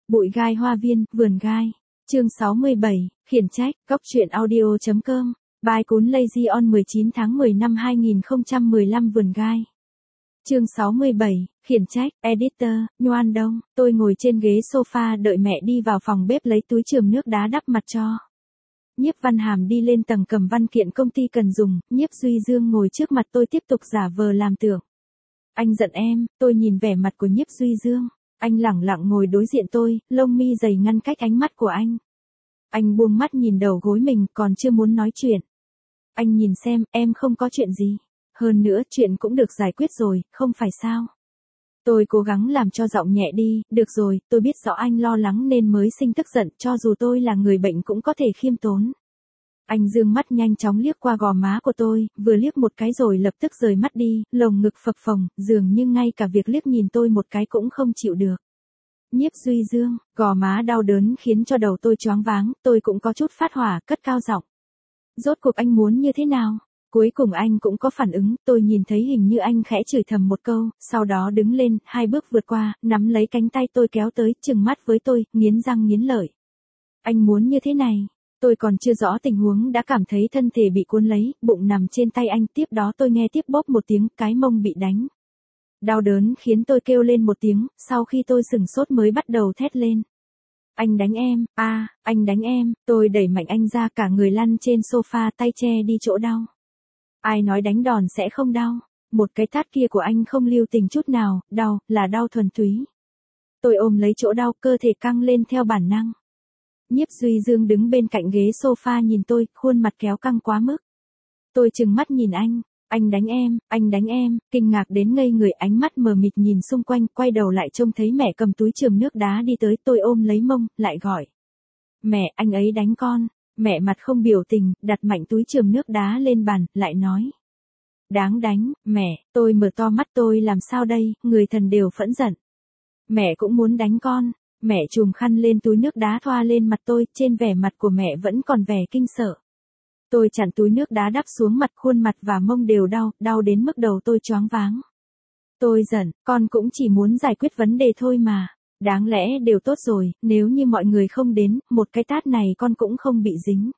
Bụi gai hoa viên, vườn gai. Chương 67, khiển trách, Cóc truyện audio.com. Bài cuốn Lazy on 19 tháng 10 năm 2015 vườn gai. Chương 67, khiển trách, editor, Nhoan Đông. Tôi ngồi trên ghế sofa đợi mẹ đi vào phòng bếp lấy túi chườm nước đá đắp mặt cho. Nhiếp Văn Hàm đi lên tầng cầm văn kiện công ty cần dùng, Nhiếp Duy Dương ngồi trước mặt tôi tiếp tục giả vờ làm tưởng. Anh giận em, tôi nhìn vẻ mặt của Nhiếp Duy Dương. Anh lẳng lặng ngồi đối diện tôi, lông mi dày ngăn cách ánh mắt của anh. Anh buông mắt nhìn đầu gối mình, còn chưa muốn nói chuyện. Anh nhìn xem, em không có chuyện gì. Hơn nữa, chuyện cũng được giải quyết rồi, không phải sao? Tôi cố gắng làm cho giọng nhẹ đi, được rồi, tôi biết rõ anh lo lắng nên mới sinh tức giận, cho dù tôi là người bệnh cũng có thể khiêm tốn. Anh dương mắt nhanh chóng liếc qua gò má của tôi, vừa liếc một cái rồi lập tức rời mắt đi, lồng ngực phập phồng, dường như ngay cả việc liếc nhìn tôi một cái cũng không chịu được. Nhiếp Duy Dương, gò má đau đớn khiến cho đầu tôi choáng váng, tôi cũng có chút phát hỏa, cất cao giọng. Rốt cuộc anh muốn như thế nào? Cuối cùng anh cũng có phản ứng, tôi nhìn thấy hình như anh khẽ chửi thầm một câu, sau đó đứng lên, 2 bước vượt qua, nắm lấy cánh tay tôi kéo tới, trừng mắt với tôi, nghiến răng nghiến lợi. Anh muốn như thế này? Tôi còn chưa rõ tình huống đã cảm thấy thân thể bị cuốn lấy, bụng nằm trên tay anh, tiếp đó tôi nghe tiếp bóp một tiếng, cái mông bị đánh. Đau đớn khiến tôi kêu lên một tiếng, sau khi tôi sửng sốt mới bắt đầu thét lên. Anh đánh em, anh đánh em, tôi đẩy mạnh anh ra cả người lăn trên sofa tay che đi chỗ đau. Ai nói đánh đòn sẽ không đau, một cái tát kia của anh không lưu tình chút nào, đau, là đau thuần túy. Tôi ôm lấy chỗ đau, cơ thể căng lên theo bản năng. Nhiếp Duy Dương đứng bên cạnh ghế sofa nhìn tôi, khuôn mặt kéo căng quá mức. Tôi trừng mắt nhìn anh đánh em, kinh ngạc đến ngây người, ánh mắt mờ mịt nhìn xung quanh, quay đầu lại trông thấy mẹ cầm túi chườm nước đá đi tới, tôi ôm lấy mông, lại gọi. Mẹ, anh ấy đánh con. Mẹ mặt không biểu tình, đặt mạnh túi chườm nước đá lên bàn, lại nói. Đáng đánh, mẹ, tôi mở to mắt, tôi làm sao đây, người thần đều phẫn giận. Mẹ cũng muốn đánh con. Mẹ chùm khăn lên túi nước đá thoa lên mặt tôi, trên vẻ mặt của mẹ vẫn còn vẻ kinh sợ. Tôi chặn túi nước đá đắp xuống mặt, khuôn mặt và mông đều đau, đau đến mức đầu tôi choáng váng. Tôi giận, con cũng chỉ muốn giải quyết vấn đề thôi mà. Đáng lẽ đều tốt rồi, nếu như mọi người không đến, một cái tát này con cũng không bị dính.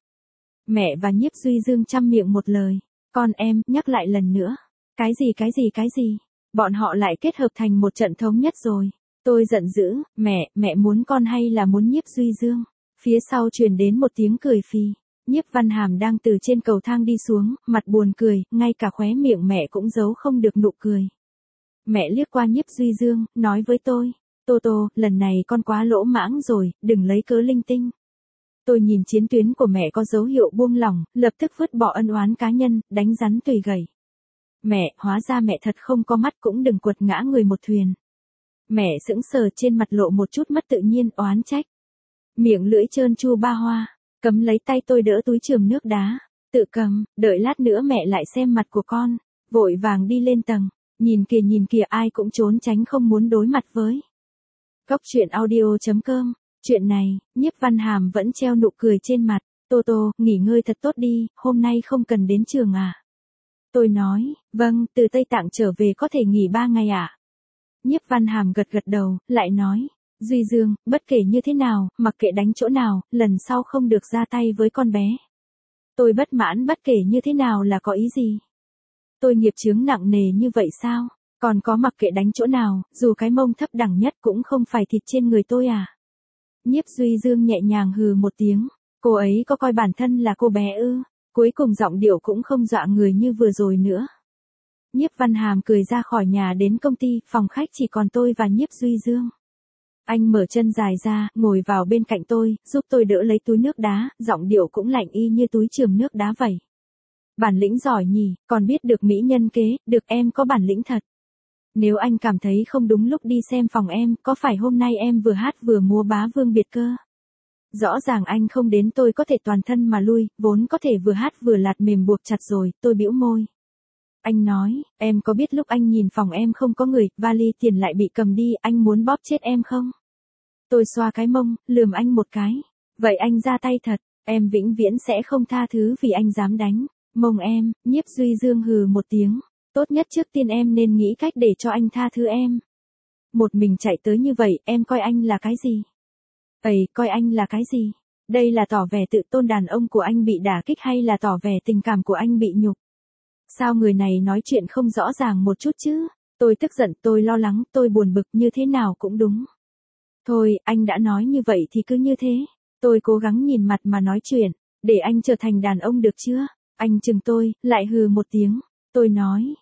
Mẹ và Nhiếp Duy Dương chăm miệng một lời. Con em, nhắc lại lần nữa. Cái gì? Bọn họ lại kết hợp thành một trận thống nhất rồi. Tôi giận dữ, mẹ muốn con hay là muốn Nhiếp Duy Dương? Phía sau truyền đến một tiếng cười phì. Nhiếp Văn Hàm đang từ trên cầu thang đi xuống, mặt buồn cười, ngay cả khóe miệng mẹ cũng giấu không được nụ cười. Mẹ liếc qua Nhiếp Duy Dương, nói với tôi. Tô, lần này con quá lỗ mãng rồi, đừng lấy cớ linh tinh. Tôi nhìn chiến tuyến của mẹ có dấu hiệu buông lỏng, lập tức vứt bỏ ân oán cá nhân, đánh rắn tùy gầy. Mẹ, hóa ra mẹ thật không có mắt, cũng đừng quật ngã người một thuyền. Mẹ sững sờ, trên mặt lộ một chút mất tự nhiên, oán trách. Miệng lưỡi trơn chu ba hoa, cấm lấy tay tôi đỡ túi chườm nước đá. Tự cầm, đợi lát nữa mẹ lại xem mặt của con. Vội vàng đi lên tầng, nhìn kìa ai cũng trốn tránh không muốn đối mặt với. Cóc truyện audio.com. Chuyện này, Nhiếp Văn Hàm vẫn treo nụ cười trên mặt. Tô, nghỉ ngơi thật tốt đi, hôm nay không cần đến trường à? Tôi nói, vâng, từ Tây Tạng trở về có thể nghỉ 3 ngày ạ. Nhiếp Văn Hàm gật đầu, lại nói, Duy Dương, bất kể như thế nào, mặc kệ đánh chỗ nào, lần sau không được ra tay với con bé. Tôi bất mãn, bất kể như thế nào là có ý gì? Tôi nghiệp chướng nặng nề như vậy sao? Còn có mặc kệ đánh chỗ nào, dù cái mông thấp đẳng nhất cũng không phải thịt trên người tôi à? Nhiếp Duy Dương nhẹ nhàng hừ một tiếng, cô ấy có coi bản thân là cô bé ư? Cuối cùng giọng điệu cũng không dọa người như vừa rồi nữa. Nhiếp Văn Hàm cười ra khỏi nhà đến công ty, phòng khách chỉ còn tôi và Nhiếp Duy Dương. Anh mở chân dài ra, ngồi vào bên cạnh tôi, giúp tôi đỡ lấy túi nước đá, giọng điệu cũng lạnh y như túi chườm nước đá vậy. Bản lĩnh giỏi nhỉ, còn biết được mỹ nhân kế, được, em có bản lĩnh thật. Nếu anh cảm thấy không đúng lúc đi xem phòng em, có phải hôm nay em vừa hát vừa múa bá vương biệt cơ? Rõ ràng anh không đến, tôi có thể toàn thân mà lui, vốn có thể vừa hát vừa lạt mềm buộc chặt rồi, tôi bĩu môi. Anh nói, em có biết lúc anh nhìn phòng em không có người, vali tiền lại bị cầm đi, anh muốn bóp chết em không? Tôi xoa cái mông, lườm anh một cái. Vậy anh ra tay thật, em vĩnh viễn sẽ không tha thứ vì anh dám đánh mông em. Nhiếp Duy Dương hừ một tiếng. Tốt nhất trước tiên em nên nghĩ cách để cho anh tha thứ em. Một mình chạy tới như vậy, em coi anh là cái gì? Ây, coi anh là cái gì? Đây là tỏ vẻ tự tôn đàn ông của anh bị đả kích hay là tỏ vẻ tình cảm của anh bị nhục? Sao người này nói chuyện không rõ ràng một chút chứ? Tôi tức giận, tôi lo lắng, tôi buồn bực, như thế nào cũng đúng. Thôi, anh đã nói như vậy thì cứ như thế. Tôi cố gắng nhìn mặt mà nói chuyện, để anh trở thành đàn ông được chưa? Anh chừng tôi, lại hừ một tiếng. Tôi nói,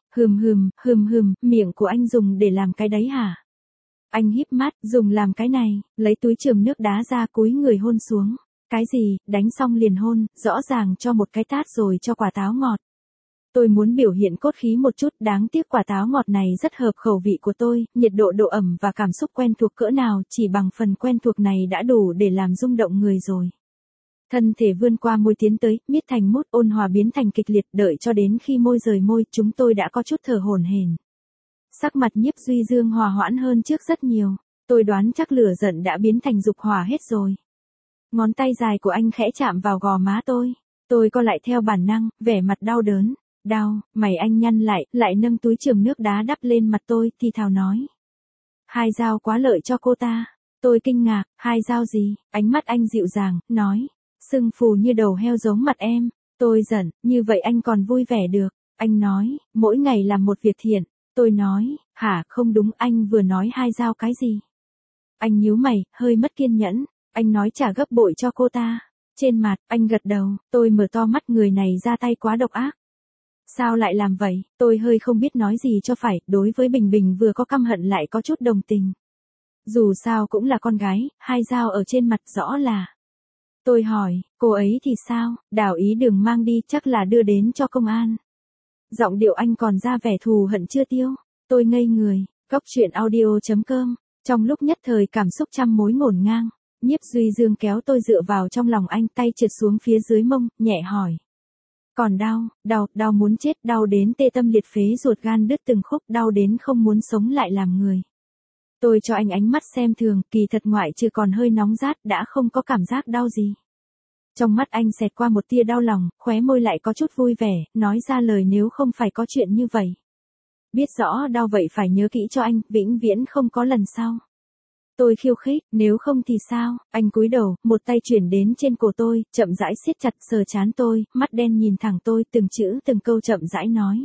miệng của anh dùng để làm cái đấy hả? Anh híp mắt, dùng làm cái này, lấy túi chườm nước đá ra cúi người hôn xuống. Cái gì, đánh xong liền hôn, rõ ràng cho một cái tát rồi cho quả táo ngọt. Tôi muốn biểu hiện cốt khí một chút, đáng tiếc quả táo ngọt này rất hợp khẩu vị của tôi, nhiệt độ độ ẩm và cảm xúc quen thuộc cỡ nào, chỉ bằng phần quen thuộc này đã đủ để làm rung động người rồi. Thân thể vươn qua môi tiến tới, miết thành mút, ôn hòa biến thành kịch liệt, đợi cho đến khi môi rời môi, chúng tôi đã có chút thở hổn hển. Sắc mặt Nhiếp Duy Dương hòa hoãn hơn trước rất nhiều, tôi đoán chắc lửa giận đã biến thành dục hỏa hết rồi. Ngón tay dài của anh khẽ chạm vào gò má tôi co lại theo bản năng, vẻ mặt đau đớn. Đau, mày anh nhăn lại nâng túi chườm nước đá đắp lên mặt tôi, thì thào nói. 2 dao quá lợi cho cô ta. Tôi kinh ngạc, 2 dao gì? Ánh mắt anh dịu dàng, nói. Sưng phù như đầu heo giống mặt em. Tôi giận, như vậy anh còn vui vẻ được. Anh nói, mỗi ngày làm một việc thiện. Tôi nói, hả, không đúng, anh vừa nói 2 dao cái gì? Anh nhíu mày, hơi mất kiên nhẫn. Anh nói trả gấp bội cho cô ta. Trên mặt, anh gật đầu, tôi mở to mắt, người này ra tay quá độc ác. Sao lại làm vậy? Tôi hơi không biết nói gì cho phải, đối với Bình Bình vừa có căm hận lại có chút đồng tình. Dù sao cũng là con gái, 2 dao ở trên mặt rõ là. Tôi hỏi, cô ấy thì sao? Đảo ý đừng mang đi, chắc là đưa đến cho công an. Giọng điệu anh còn ra vẻ thù hận chưa tiêu. Tôi ngây người, góc chuyện audio.com. Trong lúc nhất thời cảm xúc trăm mối ngổn ngang, Nhiếp Duy Dương kéo tôi dựa vào trong lòng anh, tay trượt xuống phía dưới mông, nhẹ hỏi. Còn đau muốn chết, đau đến tê tâm liệt phế, ruột gan đứt từng khúc, đau đến không muốn sống lại làm người. Tôi cho anh ánh mắt xem thường, kỳ thật ngoại trừ còn hơi nóng rát đã không có cảm giác đau gì. Trong mắt anh xẹt qua một tia đau lòng, khóe môi lại có chút vui vẻ, nói ra lời nếu không phải có chuyện như vậy. Biết rõ đau vậy phải nhớ kỹ cho anh, vĩnh viễn không có lần sau. Tôi khiêu khích, nếu không thì sao? Anh cúi đầu, một tay chuyển đến trên cổ tôi, chậm rãi siết chặt sờ trán tôi, mắt đen nhìn thẳng tôi, từng chữ từng câu chậm rãi nói.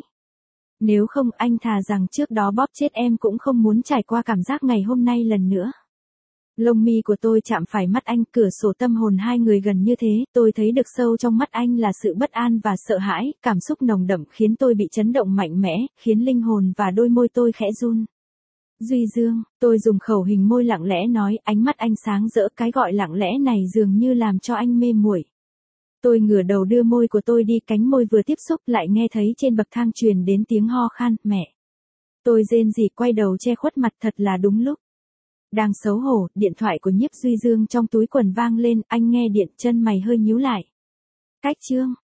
Nếu không, anh thà rằng trước đó bóp chết em cũng không muốn trải qua cảm giác ngày hôm nay lần nữa. Lông mi của tôi chạm phải mắt anh, cửa sổ tâm hồn hai người gần như thế, tôi thấy được sâu trong mắt anh là sự bất an và sợ hãi, cảm xúc nồng đậm khiến tôi bị chấn động mạnh mẽ, khiến linh hồn và đôi môi tôi khẽ run. Duy Dương, tôi dùng khẩu hình môi lặng lẽ nói, ánh mắt anh sáng rỡ, cái gọi lặng lẽ này dường như làm cho anh mê muội. Tôi ngửa đầu đưa môi của tôi đi, cánh môi vừa tiếp xúc lại nghe thấy trên bậc thang truyền đến tiếng ho khan, mẹ. Tôi rên rỉ quay đầu che khuất mặt, thật là đúng lúc. Đang xấu hổ, điện thoại của Nhiếp Duy Dương trong túi quần vang lên, anh nghe điện, chân mày hơi nhíu lại. Cách chương.